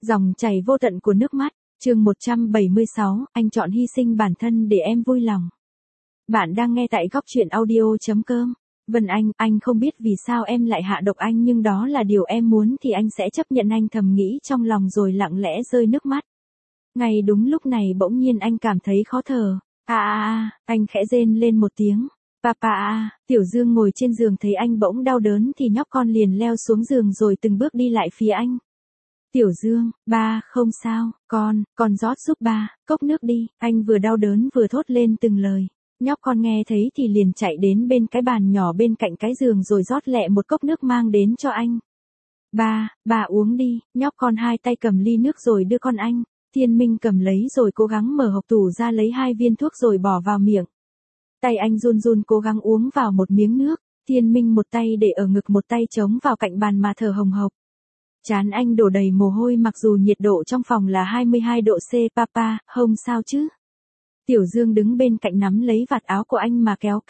Dòng chảy vô tận của nước mắt, chương 176, anh chọn hy sinh bản thân để em vui lòng. Bạn đang nghe tại góc truyện audio.com. Vân anh không biết vì sao em lại hạ độc anh nhưng đó là điều em muốn thì anh sẽ chấp nhận, anh thầm nghĩ trong lòng rồi lặng lẽ rơi nước mắt. Ngay đúng lúc này bỗng nhiên anh cảm thấy khó thở. Anh khẽ rên lên một tiếng. Papa. Tiểu Dương ngồi trên giường thấy anh bỗng đau đớn thì nhóc con liền leo xuống giường rồi từng bước đi lại phía anh. Tiểu Dương, ba, không sao, con rót giúp ba, cốc nước đi, anh vừa đau đớn vừa thốt lên từng lời. Nhóc con nghe thấy thì liền chạy đến bên cái bàn nhỏ bên cạnh cái giường rồi rót lẹ một cốc nước mang đến cho anh. Ba uống đi, nhóc con hai tay cầm ly nước rồi đưa con anh. Thiên Minh cầm lấy rồi cố gắng mở hộc tủ ra lấy 2 viên thuốc rồi bỏ vào miệng. Tay anh run run cố gắng uống vào một miếng nước. Thiên Minh một tay để ở ngực một tay chống vào cạnh bàn mà thở hồng hộc. Trán anh đổ đầy mồ hôi mặc dù nhiệt độ trong phòng là 22 độ C. Papa, không sao chứ? Tiểu Dương đứng bên cạnh nắm lấy vạt áo của anh mà kéo.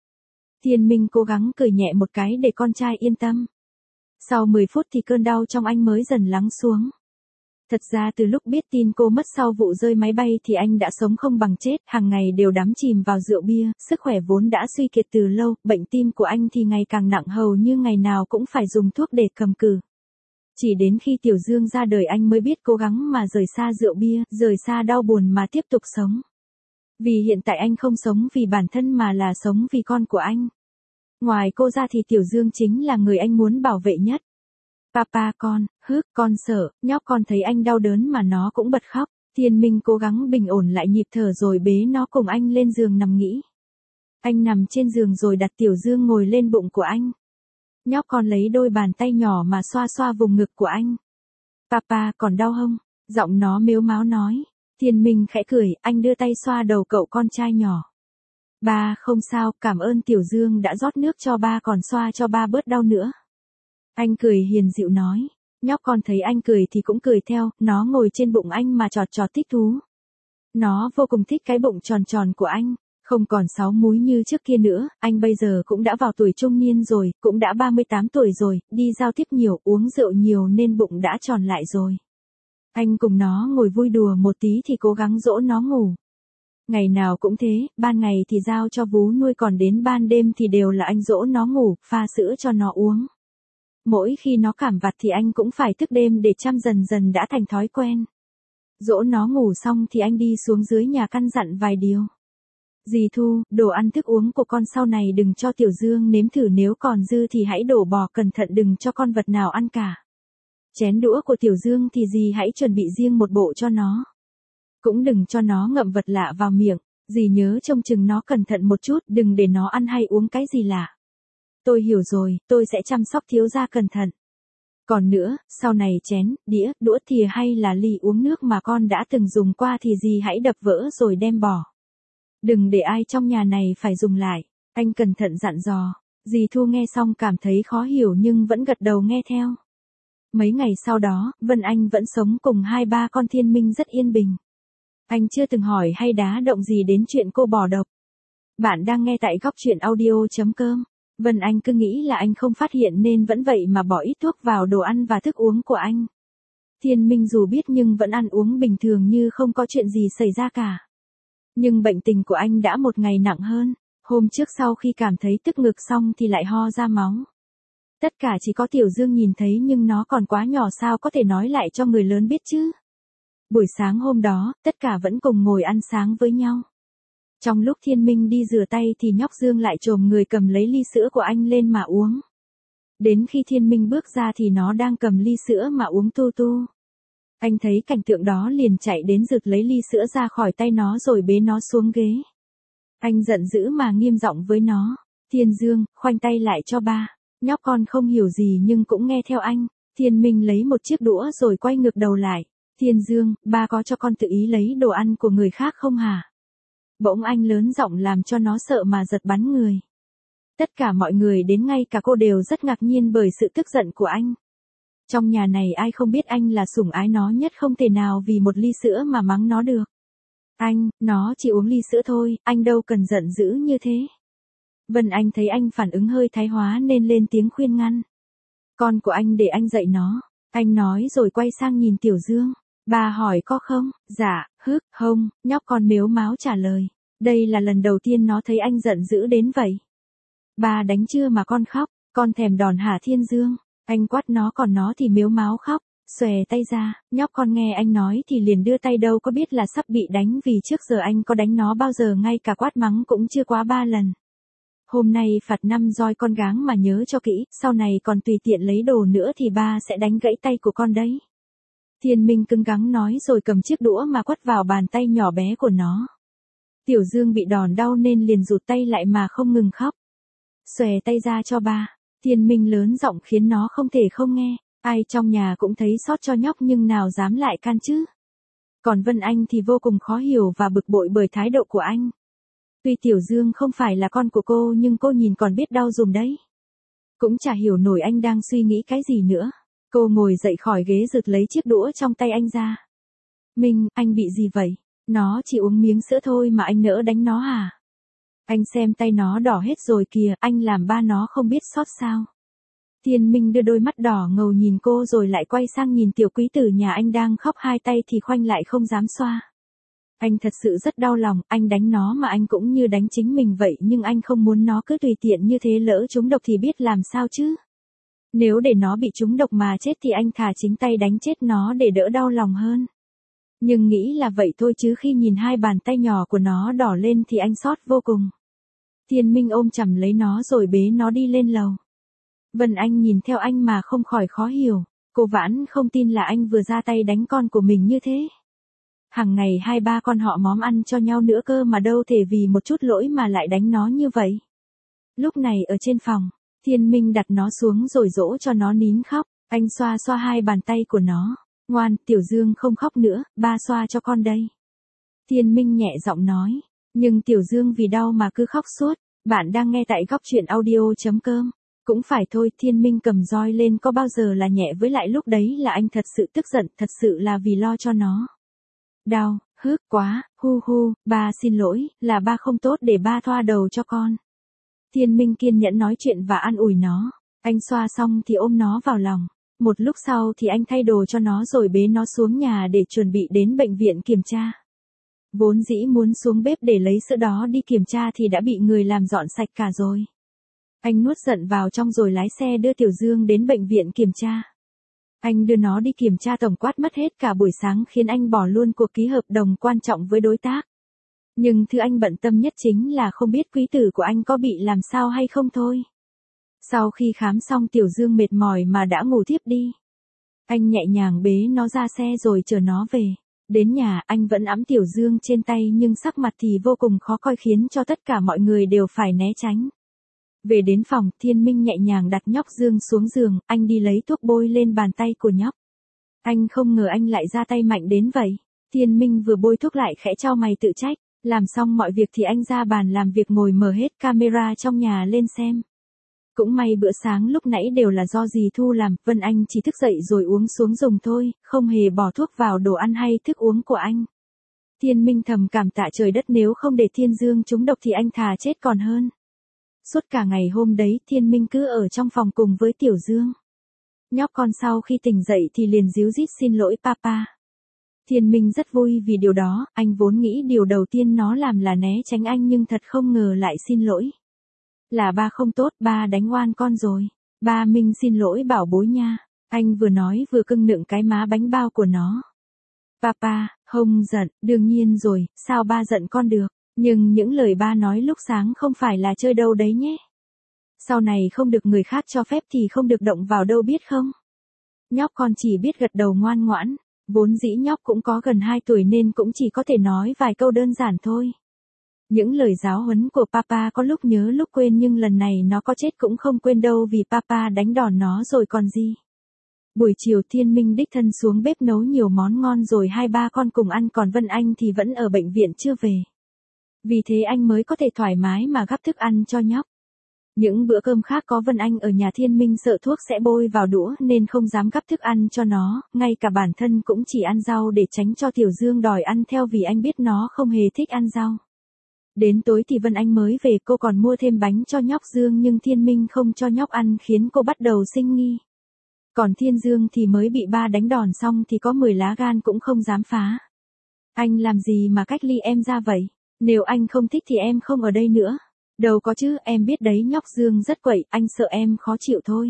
Thiên Minh cố gắng cười nhẹ một cái để con trai yên tâm. Sau 10 phút thì cơn đau trong anh mới dần lắng xuống. Thật ra từ lúc biết tin cô mất sau vụ rơi máy bay thì anh đã sống không bằng chết, hàng ngày đều đắm chìm vào rượu bia, sức khỏe vốn đã suy kiệt từ lâu, bệnh tim của anh thì ngày càng nặng hầu như ngày nào cũng phải dùng thuốc để cầm cự. Chỉ đến khi Tiểu Dương ra đời anh mới biết cố gắng mà rời xa rượu bia, rời xa đau buồn mà tiếp tục sống. Vì hiện tại anh không sống vì bản thân mà là sống vì con của anh. Ngoài cô ra thì Tiểu Dương chính là người anh muốn bảo vệ nhất. Papa con sợ, nhóc con thấy anh đau đớn mà nó cũng bật khóc. Thiên Minh cố gắng bình ổn lại nhịp thở rồi bế nó cùng anh lên giường nằm nghỉ. Anh nằm trên giường rồi đặt Tiểu Dương ngồi lên bụng của anh. Nhóc con lấy đôi bàn tay nhỏ mà xoa xoa vùng ngực của anh. Papa còn đau không? Giọng nó mếu máo nói. Thiên Minh khẽ cười, anh đưa tay xoa đầu cậu con trai nhỏ. Ba không sao, cảm ơn Tiểu Dương đã rót nước cho ba còn xoa cho ba bớt đau nữa. Anh cười hiền dịu nói. Nhóc con thấy anh cười thì cũng cười theo, nó ngồi trên bụng anh mà trọt thích thú. Nó vô cùng thích cái bụng tròn tròn của anh. Không còn 6 múi như trước kia nữa, anh bây giờ cũng đã vào tuổi trung niên rồi, cũng đã 38 tuổi rồi, đi giao tiếp nhiều, uống rượu nhiều nên bụng đã tròn lại rồi. Anh cùng nó ngồi vui đùa một tí thì cố gắng dỗ nó ngủ. Ngày nào cũng thế, ban ngày thì giao cho vú nuôi còn đến ban đêm thì đều là anh dỗ nó ngủ, pha sữa cho nó uống. Mỗi khi nó cảm vặt thì anh cũng phải thức đêm để chăm dần dần đã thành thói quen. Dỗ nó ngủ xong thì anh đi xuống dưới nhà căn dặn vài điều. Dì Thu, đồ ăn thức uống của con sau này đừng cho Tiểu Dương nếm thử, nếu còn dư thì hãy đổ bỏ, cẩn thận đừng cho con vật nào ăn cả. Chén đũa của Tiểu Dương thì dì hãy chuẩn bị riêng một bộ cho nó. Cũng đừng cho nó ngậm vật lạ vào miệng, dì nhớ trông chừng nó cẩn thận một chút, đừng để nó ăn hay uống cái gì lạ. Tôi hiểu rồi, tôi sẽ chăm sóc thiếu gia cẩn thận. Còn nữa, sau này chén, đĩa, đũa thìa hay là ly uống nước mà con đã từng dùng qua thì dì hãy đập vỡ rồi đem bỏ. Đừng để ai trong nhà này phải dùng lại, anh cẩn thận dặn dò. Dì Thu nghe xong cảm thấy khó hiểu nhưng vẫn gật đầu nghe theo. Mấy ngày sau đó, Vân Anh vẫn sống cùng 2-3 con Thiên Minh rất yên bình. Anh chưa từng hỏi hay đá động gì đến chuyện cô bỏ độc. Bạn đang nghe tại góc truyện audio.com. Vân Anh cứ nghĩ là anh không phát hiện nên vẫn vậy mà bỏ ít thuốc vào đồ ăn và thức uống của anh. Thiên Minh dù biết nhưng vẫn ăn uống bình thường như không có chuyện gì xảy ra cả. Nhưng bệnh tình của anh đã một ngày nặng hơn. Hôm trước sau khi cảm thấy tức ngực xong thì lại ho ra máu. Tất cả chỉ có Tiểu Dương nhìn thấy nhưng nó còn quá nhỏ sao có thể nói lại cho người lớn biết chứ. Buổi sáng hôm đó, tất cả vẫn cùng ngồi ăn sáng với nhau. Trong lúc Thiên Minh đi rửa tay thì nhóc Dương lại chồm người cầm lấy ly sữa của anh lên mà uống. Đến khi Thiên Minh bước ra thì nó đang cầm ly sữa mà uống tu. Anh thấy cảnh tượng đó liền chạy đến giật lấy ly sữa ra khỏi tay nó rồi bế nó xuống ghế. Anh giận dữ mà nghiêm giọng với nó. Thiên Dương, khoanh tay lại cho ba. Nhóc con không hiểu gì nhưng cũng nghe theo anh. Thiên Minh lấy một chiếc đũa rồi quay ngược đầu lại. Thiên Dương, ba có cho con tự ý lấy đồ ăn của người khác không hả? Bỗng anh lớn giọng làm cho nó sợ mà giật bắn người. Tất cả mọi người đến ngay cả cô đều rất ngạc nhiên bởi sự tức giận của anh. Trong nhà này ai không biết anh là sủng ái nó nhất, không thể nào vì một ly sữa mà mắng nó được. Nó chỉ uống ly sữa thôi, anh đâu cần giận dữ như thế. Vân Anh thấy anh phản ứng hơi thái hóa nên lên tiếng khuyên ngăn. Con của anh để anh dạy nó. Anh nói rồi quay sang nhìn Tiểu Dương. Bà hỏi có không? Dạ, không, nhóc con mếu máo trả lời. Đây là lần đầu tiên nó thấy anh giận dữ đến vậy. Bà đánh chưa mà con khóc, con thèm đòn hả Thiên Dương? Anh quát nó còn nó thì mếu máo khóc, xòe tay ra, nhóc con nghe anh nói thì liền đưa tay đâu có biết là sắp bị đánh vì trước giờ anh có đánh nó bao giờ ngay cả quát mắng cũng chưa quá 3 lần. Hôm nay phạt 5 roi con gắng mà nhớ cho kỹ, sau này còn tùy tiện lấy đồ nữa thì ba sẽ đánh gãy tay của con đấy. Thiên Minh cứng gắng nói rồi cầm chiếc đũa mà quất vào bàn tay nhỏ bé của nó. Tiểu Dương bị đòn đau nên liền rụt tay lại mà không ngừng khóc. Xòe tay ra cho ba. Thiên Minh lớn giọng khiến nó không thể không nghe. Ai trong nhà cũng thấy xót cho nhóc nhưng nào dám lại can chứ. Còn Vân Anh thì vô cùng khó hiểu và bực bội bởi thái độ của anh. Tuy Tiểu Dương không phải là con của cô nhưng cô nhìn còn biết đau dùm đấy. Cũng chả hiểu nổi anh đang suy nghĩ cái gì nữa. Cô ngồi dậy khỏi ghế rực lấy chiếc đũa trong tay anh ra. Minh, anh bị gì vậy? Nó chỉ uống miếng sữa thôi mà anh nỡ đánh nó hả? Anh xem tay nó đỏ hết rồi kìa, anh làm ba nó không biết xót sao? Thiên Minh đưa đôi mắt đỏ ngầu nhìn cô rồi lại quay sang nhìn tiểu quý tử nhà anh đang khóc hai tay thì khoanh lại không dám xoa. Anh thật sự rất đau lòng, anh đánh nó mà anh cũng như đánh chính mình vậy nhưng anh không muốn nó cứ tùy tiện như thế lỡ trúng độc thì biết làm sao chứ. Nếu để nó bị trúng độc mà chết thì anh thà chính tay đánh chết nó để đỡ đau lòng hơn. Nhưng nghĩ là vậy thôi chứ khi nhìn hai bàn tay nhỏ của nó đỏ lên thì anh xót vô cùng. Thiên Minh ôm chầm lấy nó rồi bế nó đi lên lầu. Vân Anh nhìn theo anh mà không khỏi khó hiểu, cô Vãn không tin là anh vừa ra tay đánh con của mình như thế. Hàng ngày hai ba con họ móm ăn cho nhau nữa cơ mà đâu thể vì một chút lỗi mà lại đánh nó như vậy. Lúc này ở trên phòng, Thiên Minh đặt nó xuống rồi dỗ cho nó nín khóc, anh xoa xoa hai bàn tay của nó. Ngoan, Tiểu Dương không khóc nữa, ba xoa cho con đây. Thiên Minh nhẹ giọng nói, nhưng Tiểu Dương vì đau mà cứ khóc suốt. Bạn đang nghe tại góc truyện audio.com. Cũng phải thôi, Thiên Minh cầm roi lên có bao giờ là nhẹ với lại lúc đấy là anh thật sự tức giận, thật sự là vì lo cho nó. Đau, quá, ba xin lỗi, là ba không tốt để ba thoa đầu cho con. Thiên Minh kiên nhẫn nói chuyện và an ủi nó. Anh xoa xong thì ôm nó vào lòng. Một lúc sau thì anh thay đồ cho nó rồi bế nó xuống nhà để chuẩn bị đến bệnh viện kiểm tra. Vốn dĩ muốn xuống bếp để lấy sữa đó đi kiểm tra thì đã bị người làm dọn sạch cả rồi. Anh nuốt giận vào trong rồi lái xe đưa Tiểu Dương đến bệnh viện kiểm tra. Anh đưa nó đi kiểm tra tổng quát mất hết cả buổi sáng khiến anh bỏ luôn cuộc ký hợp đồng quan trọng với đối tác. Nhưng thứ anh bận tâm nhất chính là không biết quý tử của anh có bị làm sao hay không thôi. Sau khi khám xong Tiểu Dương mệt mỏi mà đã ngủ thiếp đi. Anh nhẹ nhàng bế nó ra xe rồi chở nó về. Đến nhà anh vẫn ẵm Tiểu Dương trên tay nhưng sắc mặt thì vô cùng khó coi khiến cho tất cả mọi người đều phải né tránh. Về đến phòng, Thiên Minh nhẹ nhàng đặt nhóc Dương xuống giường, anh đi lấy thuốc bôi lên bàn tay của nhóc. Anh không ngờ anh lại ra tay mạnh đến vậy. Thiên Minh vừa bôi thuốc lại khẽ chau mày tự trách. Làm xong mọi việc thì anh ra bàn làm việc ngồi mở hết camera trong nhà lên xem. Cũng may bữa sáng lúc nãy đều là do dì Thu làm, Vân Anh chỉ thức dậy rồi uống xuống dùng thôi, không hề bỏ thuốc vào đồ ăn hay thức uống của anh. Thiên Minh thầm cảm tạ trời đất nếu không để Thiên Dương trúng độc thì anh thà chết còn hơn. Suốt cả ngày hôm đấy Thiên Minh cứ ở trong phòng cùng với Tiểu Dương. Nhóc con sau khi tỉnh dậy thì liền ríu rít xin lỗi papa. Thiên Minh rất vui vì điều đó, anh vốn nghĩ điều đầu tiên nó làm là né tránh anh nhưng thật không ngờ lại xin lỗi. Là ba không tốt, ba đánh oan con rồi. Ba Minh xin lỗi bảo bối nha. Anh vừa nói vừa cưng nựng cái má bánh bao của nó. Papa, không giận, đương nhiên rồi, sao ba giận con được. Nhưng những lời ba nói lúc sáng không phải là chơi đâu đấy nhé. Sau này không được người khác cho phép thì không được động vào đâu biết không. Nhóc con chỉ biết gật đầu ngoan ngoãn. Vốn dĩ nhóc cũng có gần 2 tuổi nên cũng chỉ có thể nói vài câu đơn giản thôi. Những lời giáo huấn của papa có lúc nhớ lúc quên nhưng lần này nó có chết cũng không quên đâu vì papa đánh đòn nó rồi còn gì. Buổi chiều Thiên Minh đích thân xuống bếp nấu nhiều món ngon rồi hai ba con cùng ăn còn Vân Anh thì vẫn ở bệnh viện chưa về. Vì thế anh mới có thể thoải mái mà gắp thức ăn cho nhóc. Những bữa cơm khác có Vân Anh ở nhà Thiên Minh sợ thuốc sẽ bôi vào đũa nên không dám gắp thức ăn cho nó, ngay cả bản thân cũng chỉ ăn rau để tránh cho Tiểu Dương đòi ăn theo vì anh biết nó không hề thích ăn rau. Đến tối thì Vân Anh mới về cô còn mua thêm bánh cho nhóc Dương nhưng Thiên Minh không cho nhóc ăn khiến cô bắt đầu sinh nghi. Còn Thiên Dương thì mới bị ba đánh đòn xong thì có 10 lá gan cũng không dám phá. Anh làm gì mà cách ly em ra vậy? Nếu anh không thích thì em không ở đây nữa. Đâu có chứ, em biết đấy nhóc Dương rất quậy, anh sợ em khó chịu thôi.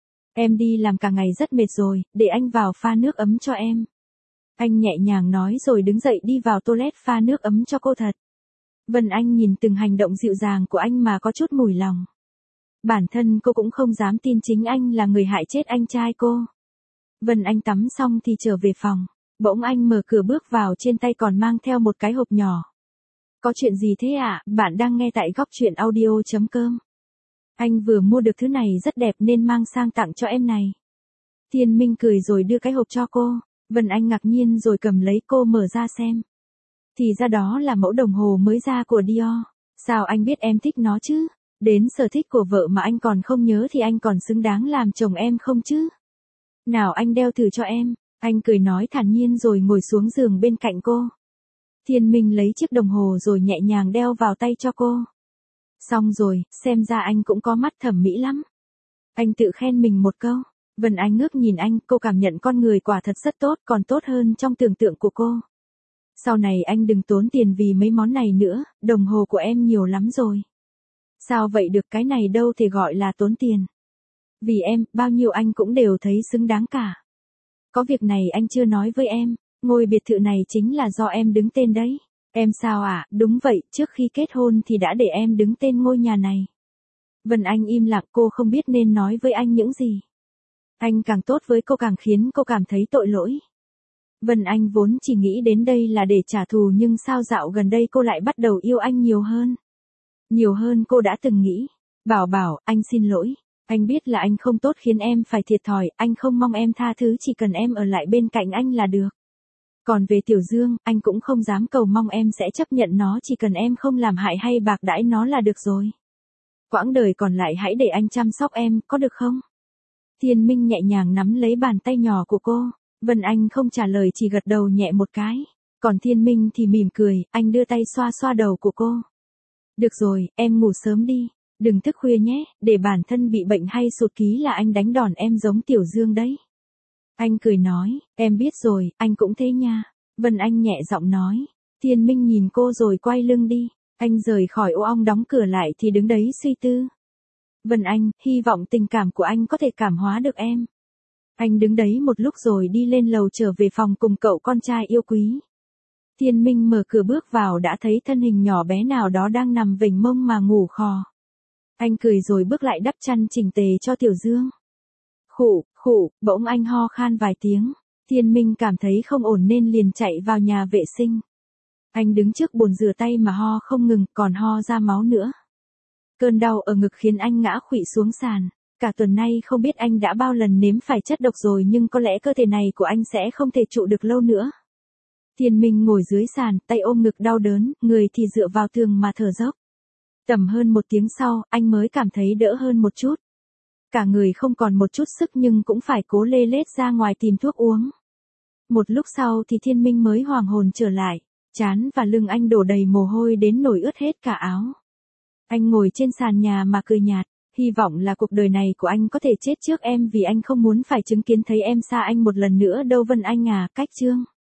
Em đi làm cả ngày rất mệt rồi, để anh vào pha nước ấm cho em. Anh nhẹ nhàng nói rồi đứng dậy đi vào toilet pha nước ấm cho cô thật. Vân Anh nhìn từng hành động dịu dàng của anh mà có chút mùi lòng. Bản thân cô cũng không dám tin chính anh là người hại chết anh trai cô. Vân Anh tắm xong thì trở về phòng. Bỗng anh mở cửa bước vào, trên tay còn mang theo một cái hộp nhỏ. Có chuyện gì thế ạ? Bạn đang nghe tại góc truyện audio.com. Anh vừa mua được thứ này rất đẹp nên mang sang tặng cho em này. Thiên Minh cười rồi đưa cái hộp cho cô. Vân Anh ngạc nhiên rồi cầm lấy, cô mở ra xem. Thì ra đó là mẫu đồng hồ mới ra của Dior. Sao anh biết em thích nó chứ? Đến sở thích của vợ mà anh còn không nhớ thì anh còn xứng đáng làm chồng em không chứ? Nào anh đeo thử cho em. Anh cười nói thản nhiên rồi ngồi xuống giường bên cạnh cô. Thiên Minh lấy chiếc đồng hồ rồi nhẹ nhàng đeo vào tay cho cô. Xong rồi, xem ra anh cũng có mắt thẩm mỹ lắm. Anh tự khen mình một câu. Vân Anh ngước nhìn anh, cô cảm nhận con người quả thật rất tốt, còn tốt hơn trong tưởng tượng của cô. Sau này anh đừng tốn tiền vì mấy món này nữa, đồng hồ của em nhiều lắm rồi. Sao vậy được, cái này đâu thể gọi là tốn tiền. Vì em, bao nhiêu anh cũng đều thấy xứng đáng cả. Có việc này anh chưa nói với em, ngôi biệt thự này chính là do em đứng tên đấy. Em sao ạ? Đúng vậy, trước khi kết hôn thì đã để em đứng tên ngôi nhà này. Vân Anh im lặng, cô không biết nên nói với anh những gì. Anh càng tốt với cô càng khiến cô cảm thấy tội lỗi. Vân Anh vốn chỉ nghĩ đến đây là để trả thù, nhưng sao dạo gần đây cô lại bắt đầu yêu anh nhiều hơn. Nhiều hơn cô đã từng nghĩ. Bảo, anh xin lỗi. Anh biết là anh không tốt khiến em phải thiệt thòi, anh không mong em tha thứ, chỉ cần em ở lại bên cạnh anh là được. Còn về Tiểu Dương, anh cũng không dám cầu mong em sẽ chấp nhận nó, chỉ cần em không làm hại hay bạc đãi nó là được rồi. Quãng đời còn lại hãy để anh chăm sóc em, có được không? Thiên Minh nhẹ nhàng nắm lấy bàn tay nhỏ của cô. Vân Anh không trả lời, chỉ gật đầu nhẹ một cái. Còn Thiên Minh thì mỉm cười, anh đưa tay xoa xoa đầu của cô. Được rồi, em ngủ sớm đi. Đừng thức khuya nhé, để bản thân bị bệnh hay sụt ký là anh đánh đòn em giống Tiểu Dương đấy. Anh cười nói, em biết rồi, anh cũng thế nha. Vân Anh nhẹ giọng nói. Thiên Minh nhìn cô rồi quay lưng đi. Anh rời khỏi ô ong đóng cửa lại thì đứng đấy suy tư. Vân Anh, hy vọng tình cảm của anh có thể cảm hóa được em. Anh đứng đấy một lúc rồi đi lên lầu trở về phòng cùng cậu con trai yêu quý. Thiên Minh mở cửa bước vào đã thấy thân hình nhỏ bé nào đó đang nằm vểnh mông mà ngủ khò. Anh cười rồi bước lại đắp chăn chỉnh tề cho Tiểu Dương. Khụ, bỗng anh ho khan vài tiếng. Thiên Minh cảm thấy không ổn nên liền chạy vào nhà vệ sinh. Anh đứng trước bồn rửa tay mà ho không ngừng, còn ho ra máu nữa. Cơn đau ở ngực khiến anh ngã khuỵu xuống sàn. Cả tuần nay không biết anh đã bao lần nếm phải chất độc rồi, nhưng có lẽ cơ thể này của anh sẽ không thể trụ được lâu nữa. Thiên Minh ngồi dưới sàn, tay ôm ngực đau đớn, người thì dựa vào tường mà thở dốc. Tầm hơn 1 tiếng sau, anh mới cảm thấy đỡ hơn một chút. Cả người không còn một chút sức nhưng cũng phải cố lê lết ra ngoài tìm thuốc uống. Một lúc sau thì Thiên Minh mới hoàn hồn trở lại. Trán và lưng anh đổ đầy mồ hôi đến nổi ướt hết cả áo. Anh ngồi trên sàn nhà mà cười nhạt. Hy vọng là cuộc đời này của anh có thể chết trước em, vì anh không muốn phải chứng kiến thấy em xa anh một lần nữa đâu Vân Anh à. Cách chương